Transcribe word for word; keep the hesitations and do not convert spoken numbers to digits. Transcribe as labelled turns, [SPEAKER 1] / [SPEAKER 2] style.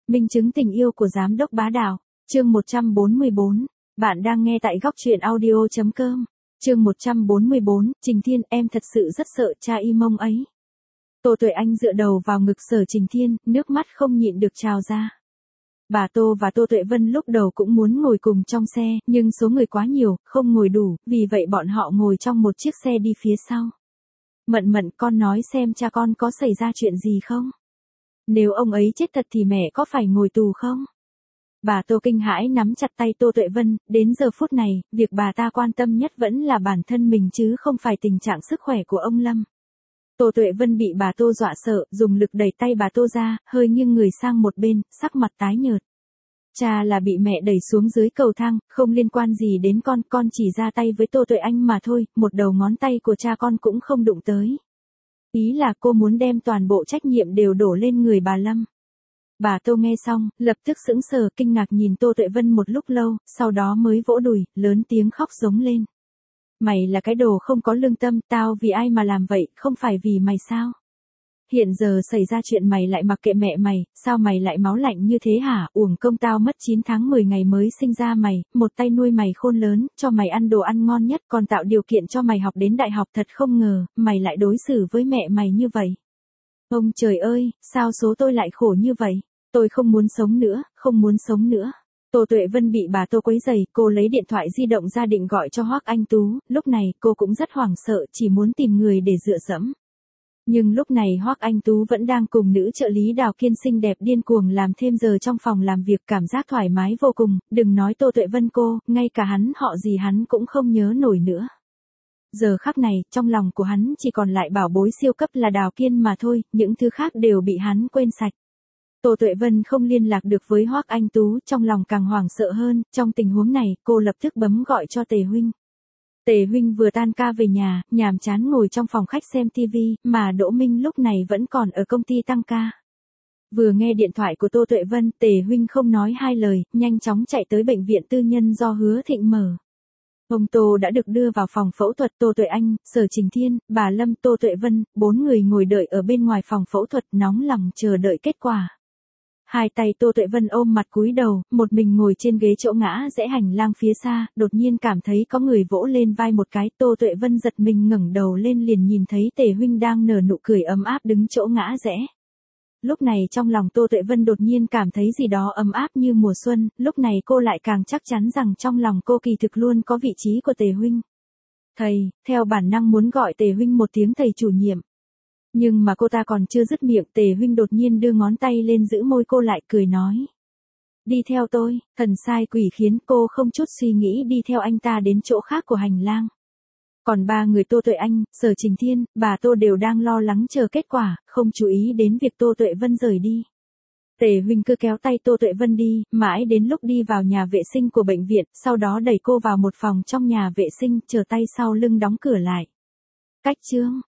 [SPEAKER 1] Minh chứng tình yêu của giám đốc bá đạo. Chương một trăm bốn mươi bốn. Bạn đang nghe tại góc truyện audio chấm com. Chương một trăm bốn mươi bốn. Trình Thiên, em thật sự rất sợ cha y mông ấy. Tô Tuệ Anh dựa đầu vào ngực Sở Trình Thiên, nước mắt không nhịn được trào ra. Bà Tô và Tô Tuệ Vân lúc đầu cũng muốn ngồi cùng trong xe, nhưng số người quá nhiều, không ngồi đủ, vì vậy bọn họ ngồi trong một chiếc xe đi phía sau. Mận Mận, con nói xem cha con có xảy ra chuyện gì không? Nếu ông ấy chết thật thì mẹ có phải ngồi tù không? Bà Tô kinh hãi nắm chặt tay Tô Tuệ Vân, đến giờ phút này, việc bà ta quan tâm nhất vẫn là bản thân mình chứ không phải tình trạng sức khỏe của ông Lâm. Tô Tuệ Vân bị bà Tô dọa sợ, dùng lực đẩy tay bà Tô ra, hơi nghiêng người sang một bên, sắc mặt tái nhợt. Cha là bị mẹ đẩy xuống dưới cầu thang, không liên quan gì đến con, con chỉ ra tay với Tô Tuệ Anh mà thôi, một đầu ngón tay của cha con cũng không đụng tới. Ý là cô muốn đem toàn bộ trách nhiệm đều đổ lên người bà Lâm. Bà Tô nghe xong, lập tức sững sờ kinh ngạc nhìn Tô Tuệ Vân một lúc lâu, sau đó mới vỗ đùi, lớn tiếng khóc giống lên. Mày là cái đồ không có lương tâm, tao vì ai mà làm vậy, không phải vì mày sao? Hiện giờ xảy ra chuyện mày lại mặc kệ mẹ mày, sao mày lại máu lạnh như thế hả? Uổng công tao mất chín tháng mười ngày mới sinh ra mày, một tay nuôi mày khôn lớn, cho mày ăn đồ ăn ngon nhất, còn tạo điều kiện cho mày học đến đại học, thật không ngờ, mày lại đối xử với mẹ mày như vậy. Ông trời ơi, sao số tôi lại khổ như vậy? Tôi không muốn sống nữa, không muốn sống nữa. Tô Tuệ Vân bị bà Tô quấy rầy, cô lấy điện thoại di động ra định gọi cho Hoắc Anh Tú, lúc này cô cũng rất hoảng sợ, chỉ muốn tìm người để dựa dẫm. Nhưng lúc này Hoắc Anh Tú vẫn đang cùng nữ trợ lý Đào Kiên xinh đẹp điên cuồng làm thêm giờ trong phòng làm việc, cảm giác thoải mái vô cùng, đừng nói Tô Tuệ Vân cô, ngay cả hắn họ gì hắn cũng không nhớ nổi nữa. Giờ khắc này, trong lòng của hắn chỉ còn lại bảo bối siêu cấp là Đào Kiên mà thôi, những thứ khác đều bị hắn quên sạch. Tô Tuệ Vân không liên lạc được với Hoắc Anh Tú, trong lòng càng hoảng sợ hơn, trong tình huống này, cô lập tức bấm gọi cho Tề huynh. Tề huynh vừa tan ca về nhà, nhàm chán ngồi trong phòng khách xem tivi, mà Đỗ Minh lúc này vẫn còn ở công ty tăng ca. Vừa nghe điện thoại của Tô Tuệ Vân, Tề huynh không nói hai lời, nhanh chóng chạy tới bệnh viện tư nhân do Hứa Thịnh mở. Ông Tô đã được đưa vào phòng phẫu thuật. Tô Tuệ Anh, Sở Trình Thiên, bà Lâm, Tô Tuệ Vân, bốn người ngồi đợi ở bên ngoài phòng phẫu thuật nóng lòng chờ đợi kết quả. Hai tay Tô Tuệ Vân ôm mặt cúi đầu, một mình ngồi trên ghế chỗ ngã rẽ hành lang phía xa, đột nhiên cảm thấy có người vỗ lên vai một cái, Tô Tuệ Vân giật mình ngẩng đầu lên liền nhìn thấy Tề huynh đang nở nụ cười ấm áp đứng chỗ ngã rẽ. Lúc này trong lòng Tô Tuệ Vân đột nhiên cảm thấy gì đó ấm áp như mùa xuân, lúc này cô lại càng chắc chắn rằng trong lòng cô kỳ thực luôn có vị trí của Tề huynh. Thầy, theo bản năng muốn gọi Tề huynh một tiếng thầy chủ nhiệm. Nhưng mà cô ta còn chưa dứt miệng, Tề huynh đột nhiên đưa ngón tay lên giữ môi cô lại, cười nói. Đi theo tôi, thần sai quỷ khiến, cô không chút suy nghĩ đi theo anh ta đến chỗ khác của hành lang. Còn ba người Tô Tuệ Anh, Sở Trình Thiên, bà Tô đều đang lo lắng chờ kết quả, không chú ý đến việc Tô Tuệ Vân rời đi. Tề huynh cứ kéo tay Tô Tuệ Vân đi, mãi đến lúc đi vào nhà vệ sinh của bệnh viện, sau đó đẩy cô vào một phòng trong nhà vệ sinh, chờ tay sau lưng đóng cửa lại. Cách chương.